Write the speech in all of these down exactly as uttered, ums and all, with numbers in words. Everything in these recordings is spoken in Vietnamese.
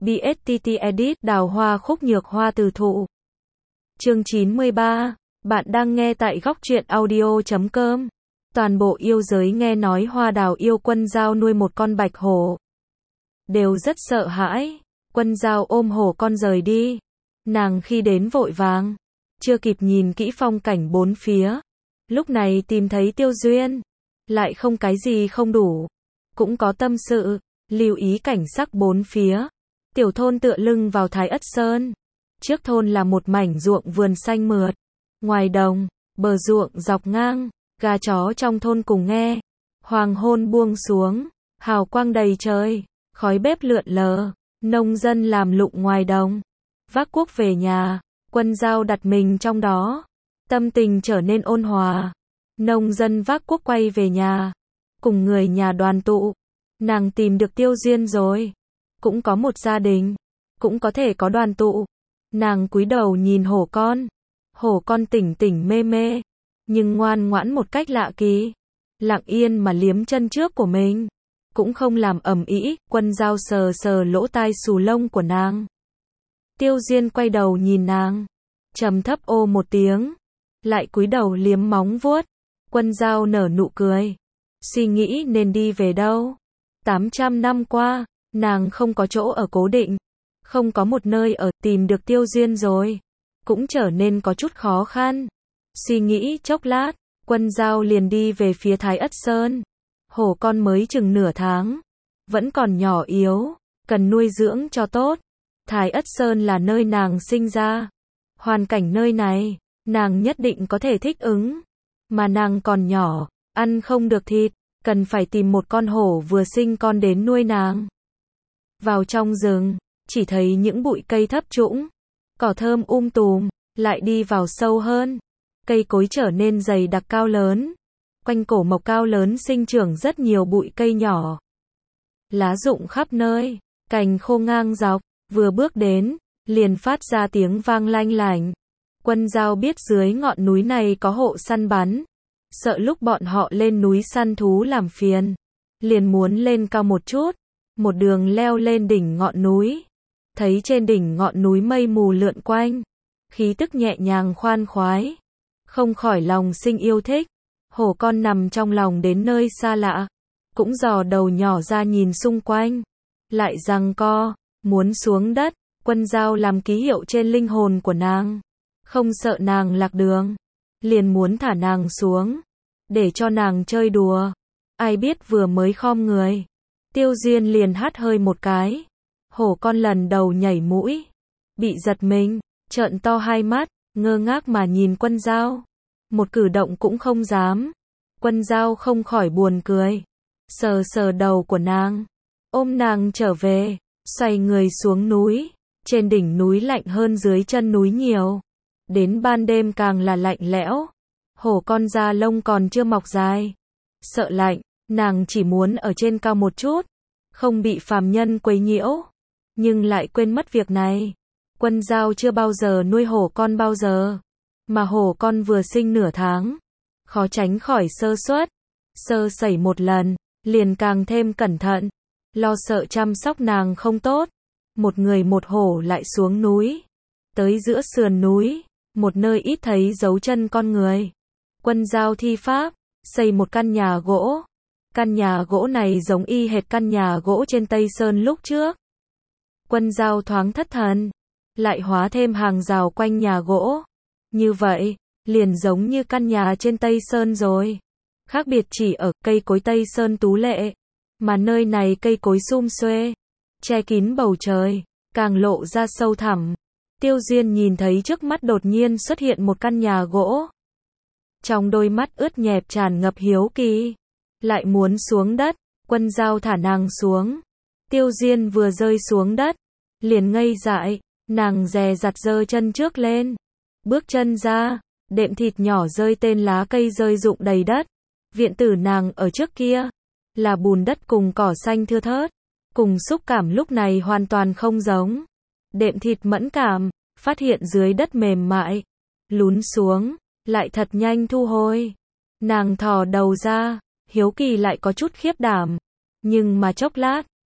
bê ét tê tê Edit, đào hoa khúc nhược hoa từ thụ. Chương chín mươi ba. Bạn đang nghe tại góc truyện audio chấm com. Toàn bộ yêu giới nghe nói Hoa Đào yêu Quân Dao nuôi một con bạch hổ, đều rất sợ hãi. Quân Dao ôm hổ con rời đi. Nàng khi đến vội vàng, chưa kịp nhìn kỹ phong cảnh bốn phía. Lúc này tìm thấy Tiêu Duyên, lại không cái gì không đủ, cũng có tâm sự, lưu ý cảnh sắc bốn phía. Tiểu thôn tựa lưng vào Thái Ất Sơn. Trước thôn là một mảnh ruộng vườn xanh mượt. Ngoài đồng, bờ ruộng dọc ngang, gà chó trong thôn cùng nghe. Hoàng hôn buông xuống, hào quang đầy trời, khói bếp lượn lờ, nông dân làm lụng ngoài đồng. Vác cuốc về nhà, Quân Dao đặt mình trong đó, tâm tình trở nên ôn hòa. Nông dân vác cuốc quay về nhà, cùng người nhà đoàn tụ. Nàng tìm được Tiêu Duyên rồi, cũng có một gia đình, cũng có thể có đoàn tụ. Nàng cúi đầu nhìn hổ con, hổ con tỉnh tỉnh mê mê, nhưng ngoan ngoãn một cách lạ kỳ, lặng yên mà liếm chân trước của mình, cũng không làm ầm ĩ. Quân Dao sờ sờ lỗ tai xù lông của nàng. Tiêu Duyên quay đầu nhìn nàng, trầm thấp ô một tiếng, lại cúi đầu liếm móng vuốt. Quân Dao nở nụ cười, suy nghĩ nên đi về đâu. tám trăm năm qua, nàng không có chỗ ở cố định, không có một nơi ở. Tìm được Tiêu Duyên rồi, cũng trở nên có chút khó khăn. Suy nghĩ chốc lát, Quân Dao liền đi về phía Thái Ất Sơn. Hổ con mới chừng nửa tháng, vẫn còn nhỏ yếu, cần nuôi dưỡng cho tốt. Thái Ất Sơn là nơi nàng sinh ra, hoàn cảnh nơi này, nàng nhất định có thể thích ứng. Mà nàng còn nhỏ, ăn không được thịt, cần phải tìm một con hổ vừa sinh con đến nuôi nàng. Vào trong rừng, chỉ thấy những bụi cây thấp trũng, cỏ thơm um tùm. Lại đi vào sâu hơn, cây cối trở nên dày đặc cao lớn. Quanh cổ mộc cao lớn sinh trưởng rất nhiều bụi cây nhỏ, lá rụng khắp nơi, cành khô ngang dọc. Vừa bước đến, liền phát ra tiếng vang lanh lảnh. Quân Dao biết dưới ngọn núi này có hộ săn bắn, sợ lúc bọn họ lên núi săn thú làm phiền, liền muốn lên cao một chút. Một đường leo lên đỉnh ngọn núi, thấy trên đỉnh ngọn núi mây mù lượn quanh, khí tức nhẹ nhàng khoan khoái, không khỏi lòng sinh yêu thích. Hổ con nằm trong lòng đến nơi xa lạ, cũng dò đầu nhỏ ra nhìn xung quanh, lại giằng co, muốn xuống đất. Quân Dao làm ký hiệu trên linh hồn của nàng, không sợ nàng lạc đường, liền muốn thả nàng xuống, để cho nàng chơi đùa. Ai biết vừa mới khom người, Tiêu Duyên liền hắt hơi một cái. Hổ con lần đầu nhảy mũi, bị giật mình, trợn to hai mắt, ngơ ngác mà nhìn Quân Dao, một cử động cũng không dám. Quân Dao không khỏi buồn cười, sờ sờ đầu của nàng, ôm nàng trở về, xoay người xuống núi. Trên đỉnh núi lạnh hơn dưới chân núi nhiều, đến ban đêm càng là lạnh lẽo. Hổ con da lông còn chưa mọc dài, sợ lạnh, nàng chỉ muốn ở trên cao một chút, không bị phàm nhân quấy nhiễu, nhưng lại quên mất việc này. Quân Dao chưa bao giờ nuôi hổ con bao giờ, mà hổ con vừa sinh nửa tháng, khó tránh khỏi sơ suất, sơ sẩy một lần, liền càng thêm cẩn thận, lo sợ chăm sóc nàng không tốt. Một người một hổ lại xuống núi, tới giữa sườn núi, một nơi ít thấy dấu chân con người. Quân Dao thi pháp, xây một căn nhà gỗ. Căn nhà gỗ này giống y hệt căn nhà gỗ trên Tây Sơn lúc trước. Quân Dao thoáng thất thần, lại hóa thêm hàng rào quanh nhà gỗ. Như vậy, liền giống như căn nhà trên Tây Sơn rồi. Khác biệt chỉ ở cây cối Tây Sơn tú lệ, mà nơi này cây cối sum xuê, che kín bầu trời, càng lộ ra sâu thẳm. Tiêu Duyên nhìn thấy trước mắt đột nhiên xuất hiện một căn nhà gỗ. Trong đôi mắt ướt nhẹp tràn ngập hiếu kỳ, lại muốn xuống đất. Quân Dao thả nàng xuống. Tiêu Duyên vừa rơi xuống đất, liền ngây dại, nàng dè dặt giơ chân trước lên, bước chân ra, đệm thịt nhỏ rơi tên lá cây rơi rụng đầy đất. Viện tử nàng ở trước kia, là bùn đất cùng cỏ xanh thưa thớt, cùng xúc cảm lúc này hoàn toàn không giống. Đệm thịt mẫn cảm, phát hiện dưới đất mềm mại, lún xuống, lại thật nhanh thu hồi. Nàng thò đầu ra, hiếu kỳ lại có chút khiếp đảm, nhưng mà chốc lát,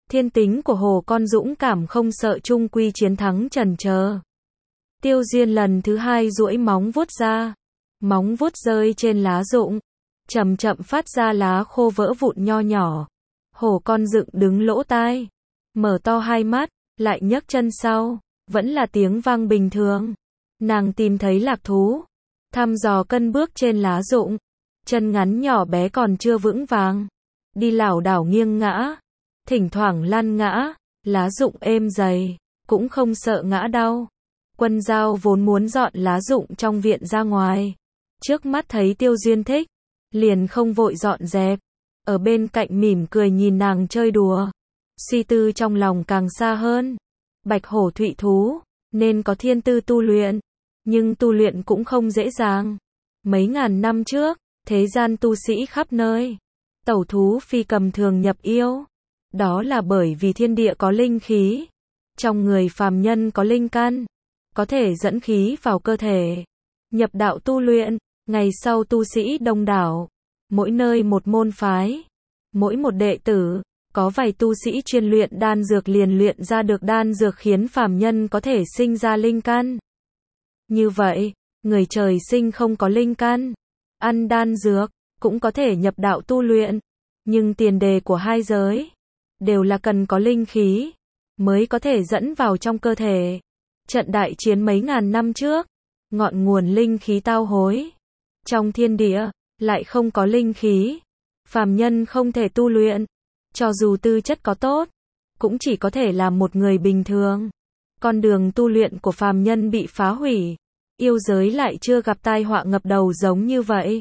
Thiên tính của hổ con dũng cảm không sợ chung quy chiến thắng chần chờ. Tiêu Diên lần thứ hai duỗi móng vuốt ra. Móng vuốt rơi trên lá rụng. Chậm chậm phát ra lá khô vỡ vụn nho nhỏ. Hổ con dựng đứng lỗ tai. Mở to hai mắt, lại nhấc chân sau. Vẫn là tiếng vang bình thường. Nàng tìm thấy lạc thú. Thăm dò cân bước trên lá rụng. Chân ngắn nhỏ bé còn chưa vững vàng. Đi lảo đảo nghiêng ngã. Thỉnh thoảng lăn ngã. Lá rụng êm dày. Cũng không sợ ngã đau. Quân Dao vốn muốn dọn lá rụng trong viện ra ngoài. Trước mắt thấy Tiêu Duyên thích. Liền không vội dọn dẹp. Ở bên cạnh mỉm cười nhìn nàng chơi đùa. Suy tư trong lòng càng xa hơn. Bạch hổ thụy thú. Nên có thiên tư tu luyện. Nhưng tu luyện cũng không dễ dàng. Mấy ngàn năm trước, thế gian tu sĩ khắp nơi. Tẩu thú phi cầm thường nhập yêu. Đó là bởi vì thiên địa có linh khí. Trong người phàm nhân có linh căn. Có thể dẫn khí vào cơ thể. Nhập đạo tu luyện. Ngày sau tu sĩ đông đảo. Mỗi nơi một môn phái. Mỗi một đệ tử. Có vài tu sĩ chuyên luyện đan dược liền luyện ra được đan dược khiến phàm nhân có thể sinh ra linh căn. Như vậy, người trời sinh không có linh căn, ăn đan dược, cũng có thể nhập đạo tu luyện. Nhưng tiền đề của hai giới, đều là cần có linh khí, mới có thể dẫn vào trong cơ thể. Trận đại chiến mấy ngàn năm trước, ngọn nguồn linh khí tao hối. Trong thiên địa, lại không có linh khí. Phàm nhân không thể tu luyện. Cho dù tư chất có tốt, cũng chỉ có thể là một người bình thường. Con đường tu luyện của phàm nhân bị phá hủy. Yêu giới lại chưa gặp tai họa ngập đầu giống như vậy.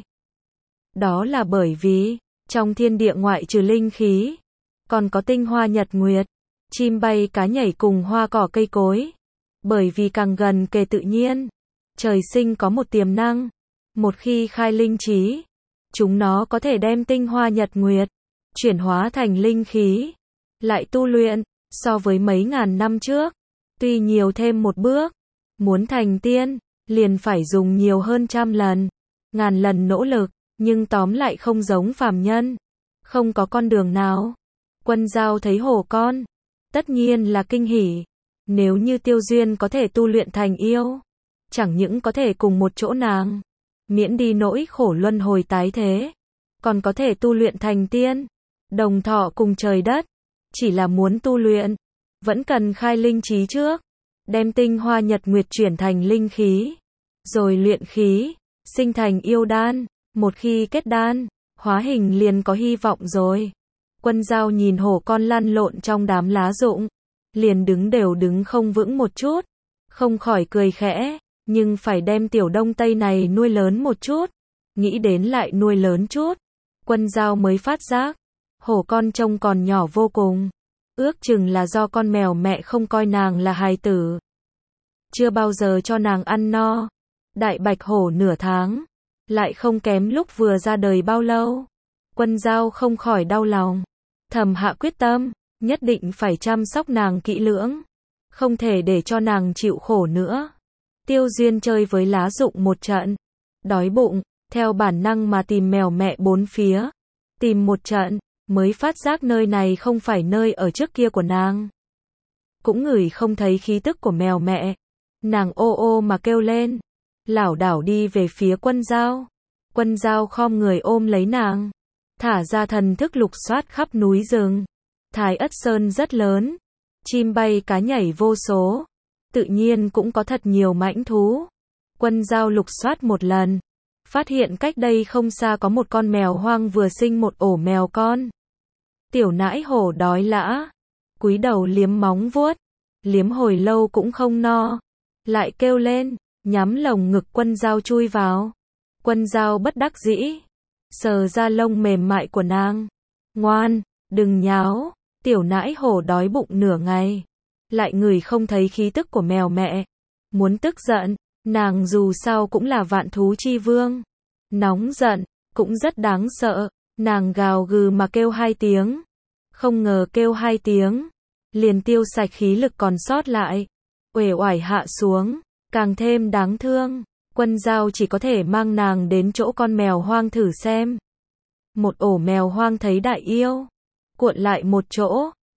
Đó là bởi vì, trong thiên địa ngoại trừ linh khí, còn có tinh hoa nhật nguyệt, chim bay cá nhảy cùng hoa cỏ cây cối. Bởi vì càng gần kề tự nhiên, trời sinh có một tiềm năng. Một khi khai linh trí, chúng nó có thể đem tinh hoa nhật nguyệt, chuyển hóa thành linh khí, lại tu luyện. So với mấy ngàn năm trước, tuy nhiều thêm một bước, muốn thành tiên, liền phải dùng nhiều hơn trăm lần, ngàn lần nỗ lực, nhưng tóm lại không giống phàm nhân, không có con đường nào. Quân Dao thấy hổ con, tất nhiên là kinh hỉ. Nếu như Tiêu Duyên có thể tu luyện thành yêu, chẳng những có thể cùng một chỗ nàng, miễn đi nỗi khổ luân hồi tái thế, còn có thể tu luyện thành tiên, đồng thọ cùng trời đất. Chỉ là muốn tu luyện, vẫn cần khai linh trí trước, đem tinh hoa nhật nguyệt chuyển thành linh khí, rồi luyện khí, sinh thành yêu đan. Một khi kết đan, hóa hình liền có hy vọng rồi. Quân Dao nhìn hổ con lăn lộn trong đám lá rụng, liền đứng đều đứng không vững một chút, không khỏi cười khẽ, nhưng phải đem tiểu đông tây này nuôi lớn một chút, nghĩ đến lại nuôi lớn chút. Quân Dao mới phát giác, hổ con trông còn nhỏ vô cùng, ước chừng là do con mèo mẹ không coi nàng là hài tử, chưa bao giờ cho nàng ăn no. Đại bạch hổ nửa tháng, lại không kém lúc vừa ra đời bao lâu. Quân Dao không khỏi đau lòng, thầm hạ quyết tâm, nhất định phải chăm sóc nàng kỹ lưỡng, không thể để cho nàng chịu khổ nữa. Tiêu Duyên chơi với lá rụng một trận, đói bụng, theo bản năng mà tìm mèo mẹ bốn phía, tìm một trận, mới phát giác nơi này không phải nơi ở trước kia của nàng. Cũng ngửi không thấy khí tức của mèo mẹ, nàng ô ô mà kêu lên, lảo đảo đi về phía Quân Dao. Quân Dao khom người ôm lấy nàng, thả ra thần thức lục soát khắp núi rừng. Thái Ất Sơn rất lớn, chim bay cá nhảy vô số, tự nhiên cũng có thật nhiều mãnh thú. Quân Dao lục soát một lần, phát hiện cách đây không xa có một con mèo hoang vừa sinh một ổ mèo con. Tiểu nãi hổ đói lã, cúi đầu liếm móng vuốt, liếm hồi lâu cũng không no, lại kêu lên, nhắm lồng ngực Quân Dao chui vào. Quân Dao bất đắc dĩ, sờ ra lông mềm mại của nàng. Ngoan, đừng nháo. Tiểu nãi hổ đói bụng nửa ngày, lại ngửi không thấy khí tức của mèo mẹ. Muốn tức giận, nàng dù sao cũng là vạn thú chi vương. Nóng giận, cũng rất đáng sợ. Nàng gào gừ mà kêu hai tiếng. Không ngờ kêu hai tiếng, liền tiêu sạch khí lực còn sót lại. Uể oải hạ xuống, càng thêm đáng thương. Quân Dao chỉ có thể mang nàng đến chỗ con mèo hoang thử xem. Một ổ mèo hoang thấy đại yêu, cuộn lại một chỗ,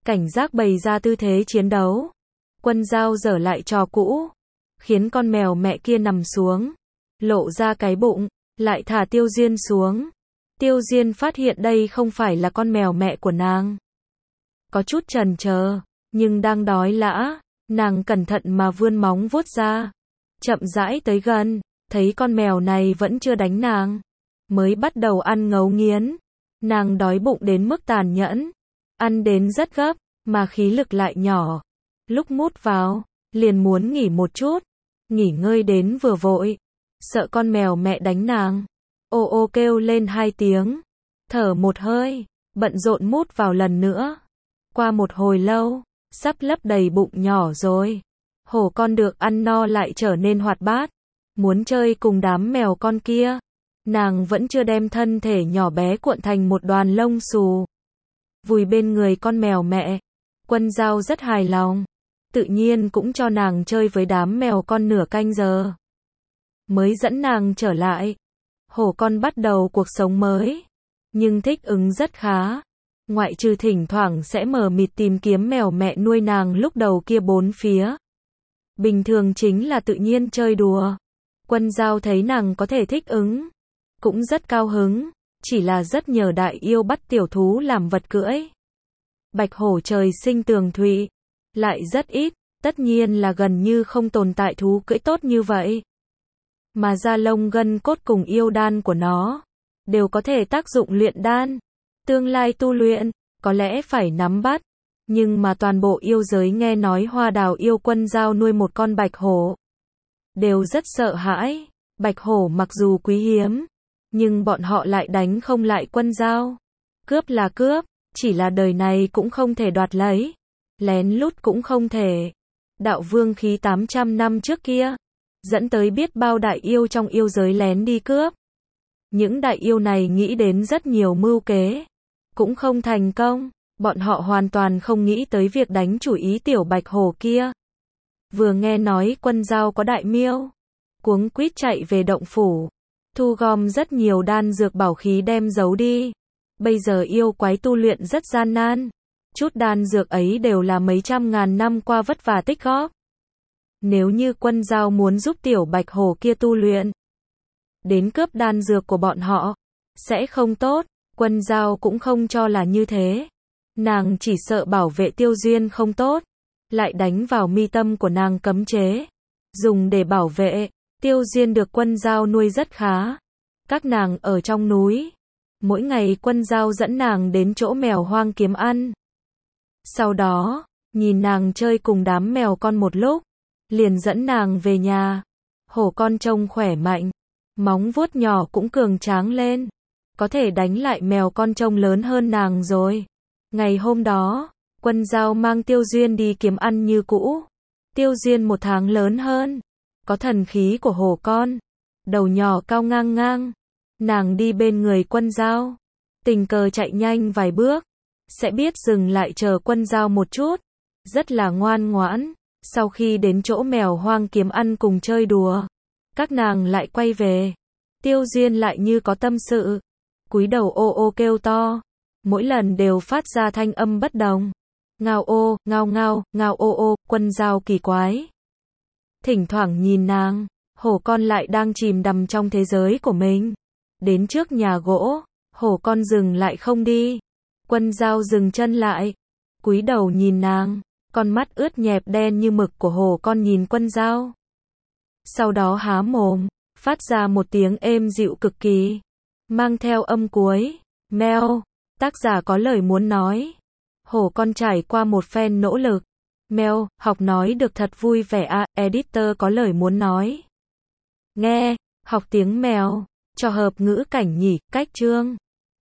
cảnh giác bày ra tư thế chiến đấu. Quân Dao dở lại trò cũ, khiến con mèo mẹ kia nằm xuống, lộ ra cái bụng, lại thả Tiêu Diên xuống. Tiêu Diên phát hiện đây không phải là con mèo mẹ của nàng. Có chút chần chờ, nhưng đang đói lã, nàng cẩn thận mà vươn móng vuốt ra, chậm rãi tới gần, thấy con mèo này vẫn chưa đánh nàng, mới bắt đầu ăn ngấu nghiến. Nàng đói bụng đến mức tàn nhẫn, ăn đến rất gấp, mà khí lực lại nhỏ. Lúc mút vào, liền muốn nghỉ một chút, nghỉ ngơi đến vừa vội, sợ con mèo mẹ đánh nàng. Ô ô kêu lên hai tiếng, thở một hơi, bận rộn mút vào lần nữa. Qua một hồi lâu, sắp lấp đầy bụng nhỏ rồi. Hổ con được ăn no lại trở nên hoạt bát, muốn chơi cùng đám mèo con kia. Nàng vẫn chưa đem thân thể nhỏ bé cuộn thành một đoàn lông xù, vùi bên người con mèo mẹ. Quân Dao rất hài lòng, tự nhiên cũng cho nàng chơi với đám mèo con nửa canh giờ, mới dẫn nàng trở lại. Hổ con bắt đầu cuộc sống mới, nhưng thích ứng rất khá. Ngoại trừ thỉnh thoảng sẽ mờ mịt tìm kiếm mèo mẹ nuôi nàng lúc đầu kia bốn phía, bình thường chính là tự nhiên chơi đùa. Quân Dao thấy nàng có thể thích ứng, cũng rất cao hứng, chỉ là rất nhờ đại yêu bắt tiểu thú làm vật cưỡi. Bạch hổ trời sinh tường thụy, lại rất ít, tất nhiên là gần như không tồn tại thú cưỡi tốt như vậy. Mà da lông gân cốt cùng yêu đan của nó, đều có thể tác dụng luyện đan. Tương lai tu luyện, có lẽ phải nắm bắt. Nhưng mà toàn bộ yêu giới nghe nói Hoa Đào yêu Quân Dao nuôi một con bạch hổ, đều rất sợ hãi. Bạch hổ mặc dù quý hiếm, nhưng bọn họ lại đánh không lại Quân Dao. Cướp là cướp, chỉ là đời này cũng không thể đoạt lấy, lén lút cũng không thể. Đạo vương khí tám trăm năm trước kia, dẫn tới biết bao đại yêu trong yêu giới lén đi cướp. Những đại yêu này nghĩ đến rất nhiều mưu kế, cũng không thành công. Bọn họ hoàn toàn không nghĩ tới việc đánh chủ ý tiểu bạch hổ kia. Vừa nghe nói Quân Dao có đại miêu, cuống quýt chạy về động phủ, thu gom rất nhiều đan dược bảo khí đem giấu đi. Bây giờ yêu quái tu luyện rất gian nan, chút đan dược ấy đều là mấy trăm ngàn năm qua vất vả tích góp. Nếu như Quân Dao muốn giúp tiểu bạch hổ kia tu luyện, đến cướp đan dược của bọn họ, sẽ không tốt. Quân Dao cũng không cho là như thế. Nàng chỉ sợ bảo vệ Tiêu Duyên không tốt, lại đánh vào mi tâm của nàng cấm chế, dùng để bảo vệ. Tiêu Duyên được Quân Dao nuôi rất khá. Các nàng ở trong núi, mỗi ngày Quân Dao dẫn nàng đến chỗ mèo hoang kiếm ăn. Sau đó, nhìn nàng chơi cùng đám mèo con một lúc, liền dẫn nàng về nhà. Hổ con trông khỏe mạnh, móng vuốt nhỏ cũng cường tráng lên, có thể đánh lại mèo con trông lớn hơn nàng rồi. Ngày hôm đó, Quân Dao mang Tiêu Duyên đi kiếm ăn như cũ. Tiêu Duyên một tháng lớn hơn, có thần khí của hổ con, đầu nhỏ cao ngang ngang. Nàng đi bên người Quân Dao, tình cờ chạy nhanh vài bước, sẽ biết dừng lại chờ Quân Dao một chút, rất là ngoan ngoãn. Sau khi đến chỗ mèo hoang kiếm ăn cùng chơi đùa, các nàng lại quay về. Tiêu Duyên lại như có tâm sự, cúi đầu ô ô kêu to, mỗi lần đều phát ra thanh âm bất đồng. Ngao ô, ngao ngao, ngao ô ô. Quân Dao kỳ quái, thỉnh thoảng nhìn nàng, hổ con lại đang chìm đắm trong thế giới của mình. Đến trước nhà gỗ, hổ con dừng lại không đi. Quân Dao dừng chân lại, cúi đầu nhìn nàng, con mắt ướt nhẹp đen như mực của hổ con nhìn Quân Dao. Sau đó há mồm, phát ra một tiếng êm dịu cực kỳ, mang theo âm cuối, meo. Tác giả có lời muốn nói. Hổ con trải qua một phen nỗ lực, meo, học nói được thật vui vẻ à. Editor có lời muốn nói. Nghe, học tiếng mèo, cho hợp ngữ cảnh nhỉ, cách chương.